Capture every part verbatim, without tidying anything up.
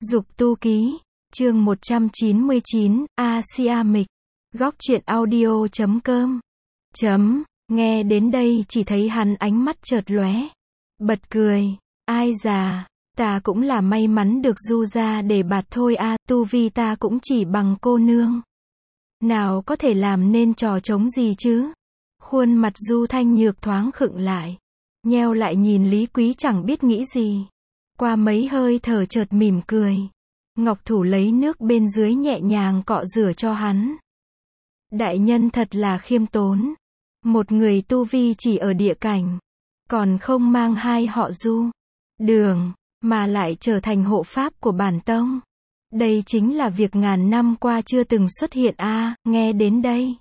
Dục tu ký, chương một trăm chín mươi chín, Asiamic, góc truyện audio chấm com. Chấm, nghe đến đây chỉ thấy hắn ánh mắt chợt lóe, bật cười, ai già, ta cũng là may mắn được Du gia để bạt thôi a, tu vi ta cũng chỉ bằng cô nương. Nào có thể làm nên trò trống gì chứ? Khuôn mặt Du Thanh Nhược thoáng khựng lại, nheo lại nhìn Lý Quý chẳng biết nghĩ gì. Qua mấy hơi thở chợt mỉm cười. Ngọc thủ lấy nước bên dưới nhẹ nhàng cọ rửa cho hắn. Đại nhân thật là khiêm tốn. Một người tu vi chỉ ở địa cảnh, còn không mang hai họ Du, Đường, mà lại trở thành hộ pháp của bản tông. Đây chính là việc ngàn năm qua chưa từng xuất hiện a, à, nghe đến đây.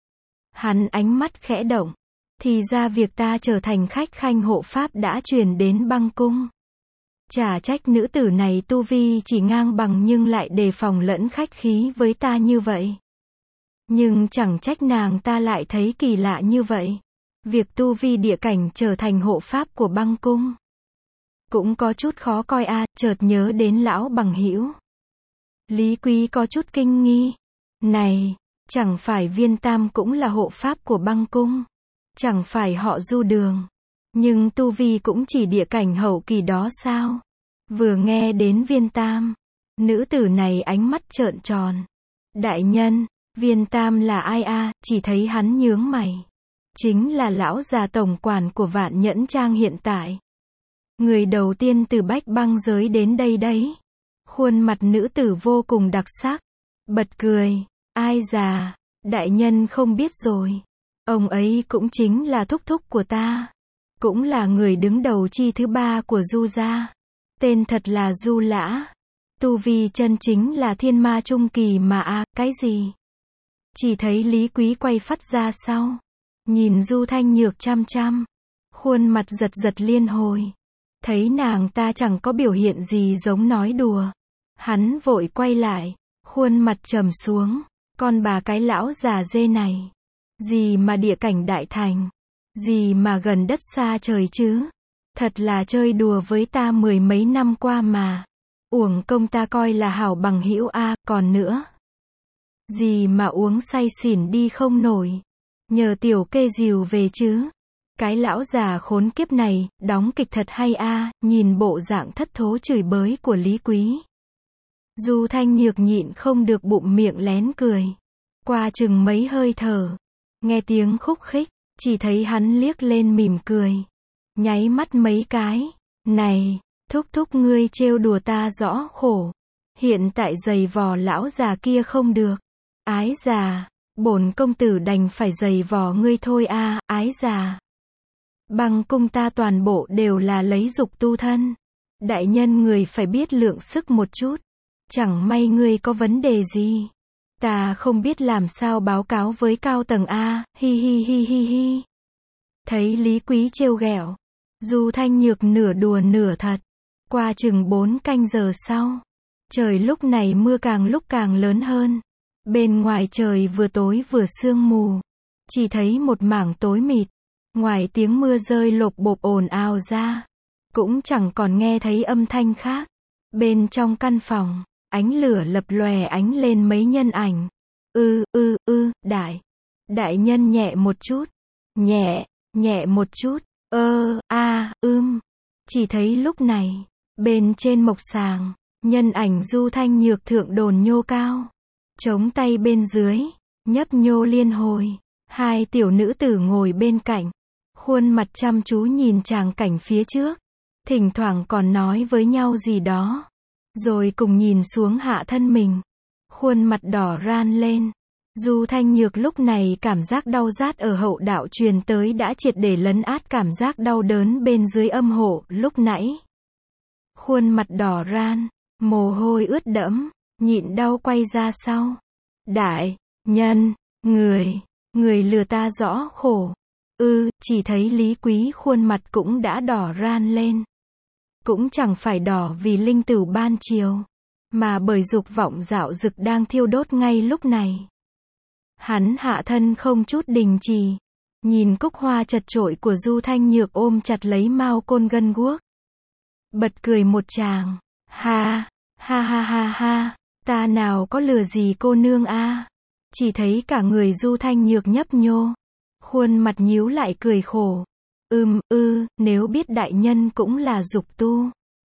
Hắn ánh mắt khẽ động. Thì ra việc ta trở thành khách khanh hộ pháp đã truyền đến băng cung. Chả trách nữ tử này tu vi chỉ ngang bằng nhưng lại đề phòng lẫn khách khí với ta như vậy. Nhưng chẳng trách nàng ta lại thấy kỳ lạ như vậy. Việc tu vi địa cảnh trở thành hộ pháp của băng cung cũng có chút khó coi a, à, chợt nhớ đến lão bằng hữu. Lý Quý có chút kinh nghi. Này, chẳng phải Viên Tam cũng là hộ pháp của băng cung? Chẳng phải họ Du Đường, nhưng tu vi cũng chỉ địa cảnh hậu kỳ đó sao? Vừa nghe đến Viên Tam, nữ tử này ánh mắt trợn tròn. Đại nhân, Viên Tam là ai a? À, chỉ thấy hắn nhướng mày. Chính là lão già tổng quản của Vạn Nhẫn Trang hiện tại. Người đầu tiên từ Bách Băng giới đến đây đấy. Khuôn mặt nữ tử vô cùng đặc sắc. Bật cười, ai già, đại nhân không biết rồi. Ông ấy cũng chính là thúc thúc của ta. Cũng là người đứng đầu chi thứ ba của Du gia. Tên thật là Du Lã. Tu vi chân chính là thiên ma trung kỳ mà a, à, cái gì? Chỉ thấy Lý Quý quay phắt ra sau. Nhìn Du Thanh Nhược chăm chăm. Khuôn mặt giật giật liên hồi. Thấy nàng ta chẳng có biểu hiện gì giống nói đùa. Hắn vội quay lại. Khuôn mặt trầm xuống. Con bà cái lão già dê này. Gì mà địa cảnh đại thành. Gì mà gần đất xa trời chứ. Thật là chơi đùa với ta mười mấy năm qua mà. Uổng công ta coi là hảo bằng hữu a, à, còn nữa. Gì mà uống say xỉn đi không nổi. Nhờ tiểu kê dìu về chứ. Cái lão già khốn kiếp này, đóng kịch thật hay a, à, nhìn bộ dạng thất thố chửi bới của Lý Quý. Du Thanh Nhược nhịn không được bụng miệng lén cười. Qua chừng mấy hơi thở. Nghe tiếng khúc khích, chỉ thấy hắn liếc lên mỉm cười. Nháy mắt mấy cái. Này, thúc thúc ngươi trêu đùa ta rõ khổ. Hiện tại giày vò lão già kia không được. Ái già, bổn công tử đành phải giày vò ngươi thôi a, à, ái già. Băng cung ta toàn bộ đều là lấy dục tu thân. Đại nhân người phải biết lượng sức một chút. Chẳng may ngươi có vấn đề gì. Ta không biết làm sao báo cáo với cao tầng a, hi hi hi hi hi. Thấy Lý Quý trêu ghẹo, Du Thanh Nhược nửa đùa nửa thật. Qua chừng bốn canh giờ sau, trời lúc này mưa càng lúc càng lớn hơn. Bên ngoài trời vừa tối vừa sương mù, chỉ thấy một mảng tối mịt. Ngoài tiếng mưa rơi lộp bộp ồn ào ra, cũng chẳng còn nghe thấy âm thanh khác. Bên trong căn phòng, ánh lửa lập lòe ánh lên mấy nhân ảnh. Ư, ư, ư, đại. Đại nhân nhẹ một chút. Nhẹ, nhẹ một chút. Ơ, a, ưm. Chỉ thấy lúc này, bên trên mộc sàng, nhân ảnh Du Thanh Nhược thượng đồn nhô cao. Chống tay bên dưới, nhấp nhô liên hồi. Hai tiểu nữ tử ngồi bên cạnh. Khuôn mặt chăm chú nhìn tràng cảnh phía trước. Thỉnh thoảng còn nói với nhau gì đó. Rồi cùng nhìn xuống hạ thân mình. Khuôn mặt đỏ ran lên. Du Thanh Nhược lúc này cảm giác đau rát ở hậu đạo truyền tới đã triệt để lấn át cảm giác đau đớn bên dưới âm hộ lúc nãy. Khuôn mặt đỏ ran, mồ hôi ướt đẫm, nhịn đau quay ra sau. Đại nhân, người, người lừa ta rõ khổ. Ư, chỉ thấy Lý Quý khuôn mặt cũng đã đỏ ran lên. Cũng chẳng phải đỏ vì linh tửu ban chiều, mà bởi dục vọng dạo dực đang thiêu đốt ngay lúc này. Hắn hạ thân không chút đình trì, nhìn cúc hoa chật chội của Du Thanh Nhược ôm chặt lấy mao côn gân guốc. Bật cười một tràng, ha, Ha ha ha ha, ta nào có lừa gì cô nương a. Chỉ thấy cả người Du Thanh Nhược nhấp nhô, khuôn mặt nhíu lại cười khổ. Ừm, ư, nếu biết đại nhân cũng là dục tu.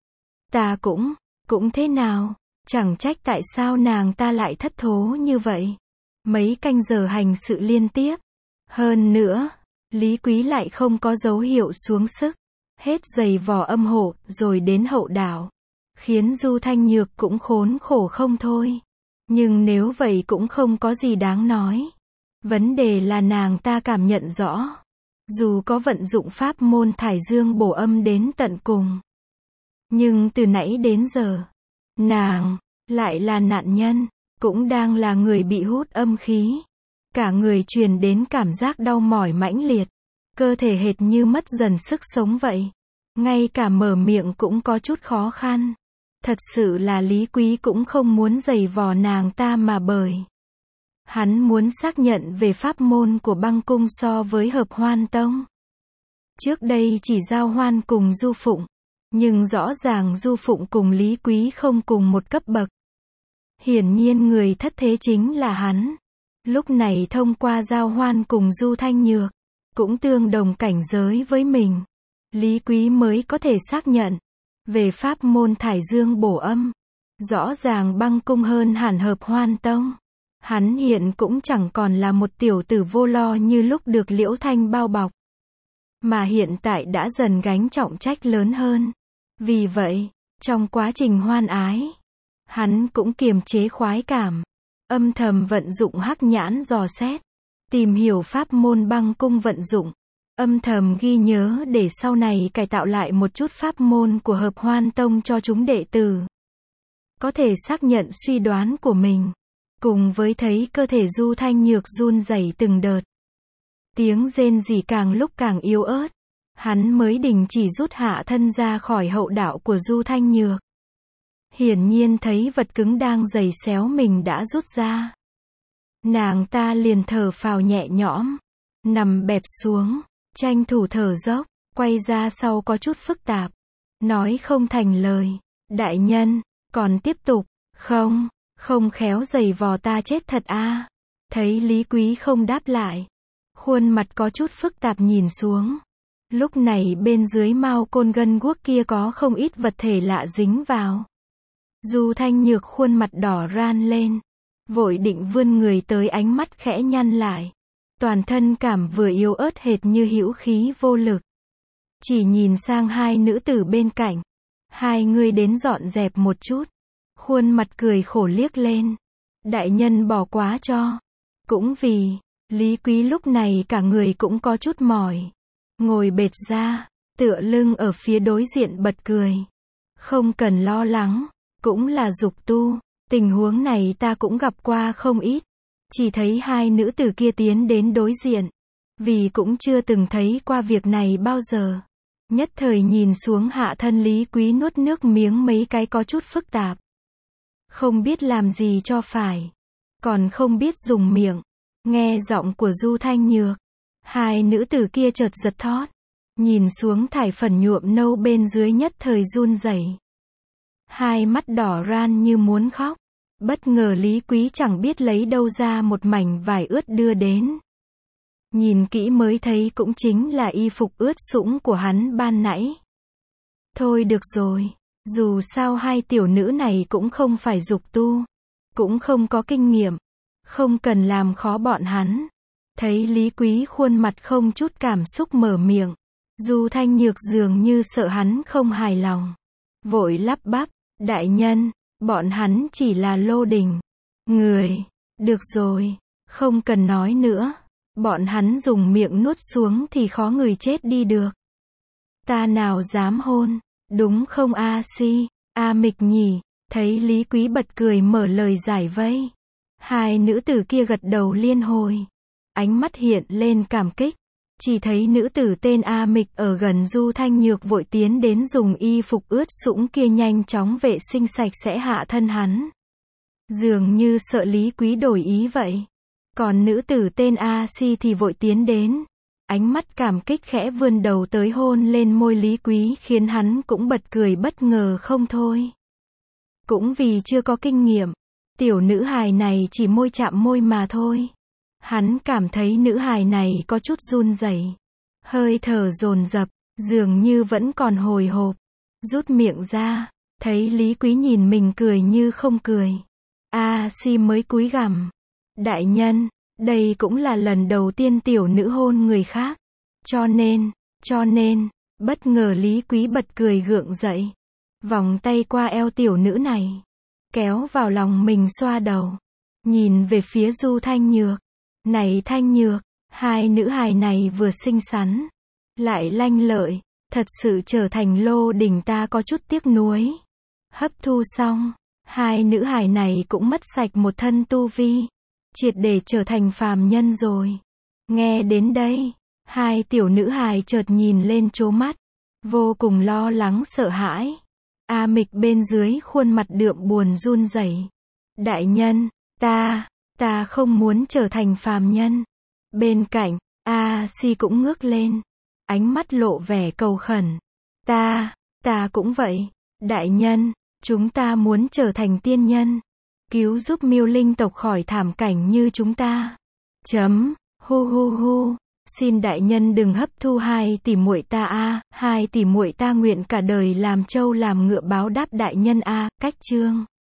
Ta cũng, cũng thế nào, chẳng trách tại sao nàng ta lại thất thố như vậy. Mấy canh giờ hành sự liên tiếp. Hơn nữa, Lý Quý lại không có dấu hiệu xuống sức. Hết giày vò âm hộ, rồi đến hậu đảo. Khiến Du Thanh Nhược cũng khốn khổ không thôi. Nhưng nếu vậy cũng không có gì đáng nói. Vấn đề là nàng ta cảm nhận rõ. Dù có vận dụng pháp môn thải dương bổ âm đến tận cùng. Nhưng từ nãy đến giờ, nàng, lại là nạn nhân, cũng đang là người bị hút âm khí. Cả người truyền đến cảm giác đau mỏi mãnh liệt. Cơ thể hệt như mất dần sức sống vậy. Ngay cả mở miệng cũng có chút khó khăn. Thật sự là Lý Quý cũng không muốn giày vò nàng ta mà bởi. Hắn muốn xác nhận về pháp môn của băng cung so với hợp hoan tông. Trước đây chỉ giao hoan cùng Du Phụng. Nhưng rõ ràng Du Phụng cùng Lý Quý không cùng một cấp bậc. Hiển nhiên người thất thế chính là hắn. Lúc này thông qua giao hoan cùng Du Thanh Nhược, cũng tương đồng cảnh giới với mình. Lý Quý mới có thể xác nhận. Về pháp môn thải dương bổ âm, rõ ràng băng cung hơn hẳn hợp hoan tông. Hắn hiện cũng chẳng còn là một tiểu tử vô lo như lúc được Liễu Thanh bao bọc. Mà hiện tại đã dần gánh trọng trách lớn hơn. Vì vậy, trong quá trình hoan ái, hắn cũng kiềm chế khoái cảm. Âm thầm vận dụng hắc nhãn dò xét. Tìm hiểu pháp môn băng cung vận dụng. Âm thầm ghi nhớ để sau này cải tạo lại một chút pháp môn của hợp hoan tông cho chúng đệ tử. Có thể xác nhận suy đoán của mình. Cùng với thấy cơ thể Du Thanh Nhược run rẩy từng đợt. Tiếng rên rỉ càng lúc càng yếu ớt. Hắn mới đình chỉ rút hạ thân ra khỏi hậu đạo của Du Thanh Nhược. Hiển nhiên thấy vật cứng đang giày xéo mình đã rút ra. Nàng ta liền thở phào nhẹ nhõm. Nằm bẹp xuống. Tranh thủ thở dốc. Quay ra sau có chút phức tạp. Nói không thành lời. Đại nhân, còn tiếp tục, không, không khéo giày vò ta chết thật a. À. Thấy Lý Quý không đáp lại. Khuôn mặt có chút phức tạp nhìn xuống. Lúc này bên dưới mao côn gân guốc kia có không ít vật thể lạ dính vào. Du Thanh Nhược khuôn mặt đỏ ran lên. Vội định vươn người tới, ánh mắt khẽ nhăn lại. Toàn thân cảm vừa yếu ớt hệt như hữu khí vô lực. Chỉ nhìn sang hai nữ tử bên cạnh. Hai người đến dọn dẹp một chút. Khuôn mặt cười khổ liếc lên. Đại nhân bỏ quá cho. Cũng vì, Lý Quý lúc này cả người cũng có chút mỏi. Ngồi bệt ra, tựa lưng ở phía đối diện bật cười. Không cần lo lắng, cũng là dục tu. Tình huống này ta cũng gặp qua không ít. Chỉ thấy hai nữ tử kia tiến đến đối diện. Vì cũng chưa từng thấy qua việc này bao giờ. Nhất thời nhìn xuống hạ thân Lý Quý nuốt nước miếng mấy cái có chút phức tạp. Không biết làm gì cho phải. Còn không biết dùng miệng. Nghe giọng của Du Thanh Nhược. Hai nữ tử kia chợt giật thót. Nhìn xuống thải phần nhuộm nâu bên dưới nhất thời run rẩy. Hai mắt đỏ ran như muốn khóc. Bất ngờ Lý Quý chẳng biết lấy đâu ra một mảnh vải ướt đưa đến. Nhìn kỹ mới thấy cũng chính là y phục ướt sũng của hắn ban nãy. Thôi được rồi. Dù sao hai tiểu nữ này cũng không phải dục tu. Cũng không có kinh nghiệm. Không cần làm khó bọn hắn. Thấy Lý Quý khuôn mặt không chút cảm xúc mở miệng. Du Thanh Nhược dường như sợ hắn không hài lòng. Vội lắp bắp. Đại nhân, bọn hắn chỉ là lô đình. Người. Được rồi. Không cần nói nữa. Bọn hắn dùng miệng nuốt xuống thì khó người chết đi được. Ta nào dám hôn. Đúng không A Si, A Mịch nhỉ. Thấy Lý Quý bật cười mở lời giải vây. Hai nữ tử kia gật đầu liên hồi. Ánh mắt hiện lên cảm kích. Chỉ thấy nữ tử tên A Mịch ở gần Du Thanh Nhược vội tiến đến dùng y phục ướt sũng kia nhanh chóng vệ sinh sạch sẽ hạ thân hắn. Dường như sợ Lý Quý đổi ý vậy. Còn nữ tử tên A Si thì vội tiến đến. Ánh mắt cảm kích khẽ vươn đầu tới hôn lên môi Lý Quý khiến hắn cũng bật cười bất ngờ không thôi. Cũng vì chưa có kinh nghiệm, tiểu nữ hài này chỉ môi chạm môi mà thôi. Hắn cảm thấy nữ hài này có chút run rẩy, hơi thở dồn dập, dường như vẫn còn hồi hộp. Rút miệng ra, thấy Lý Quý nhìn mình cười như không cười. A Si mới cúi gằm. Đại nhân, đây cũng là lần đầu tiên tiểu nữ hôn người khác. Cho nên, cho nên, bất ngờ Lý Quý bật cười gượng dậy. Vòng tay qua eo tiểu nữ này, kéo vào lòng mình xoa đầu. Nhìn về phía Du Thanh Nhược. Này Thanh Nhược, hai nữ hài này vừa xinh xắn, lại lanh lợi, thật sự trở thành lô đỉnh ta có chút tiếc nuối. Hấp thu xong, hai nữ hài này cũng mất sạch một thân tu vi, triệt để trở thành phàm nhân rồi. Nghe đến đây, hai tiểu nữ hài chợt nhìn lên trố mắt, vô cùng lo lắng sợ hãi. A Mịch bên dưới khuôn mặt đượm buồn run rẩy. Đại nhân, ta, ta không muốn trở thành phàm nhân. Bên cạnh, A Si cũng ngước lên, ánh mắt lộ vẻ cầu khẩn. Ta, ta cũng vậy. Đại nhân, chúng ta muốn trở thành tiên nhân, cứu giúp Miêu Linh tộc khỏi thảm cảnh như chúng ta. Chấm, hu hu hu, xin đại nhân đừng hấp thu hai tỷ muội ta a, hai tỷ muội ta nguyện cả đời làm trâu làm ngựa báo đáp đại nhân a. Cách chương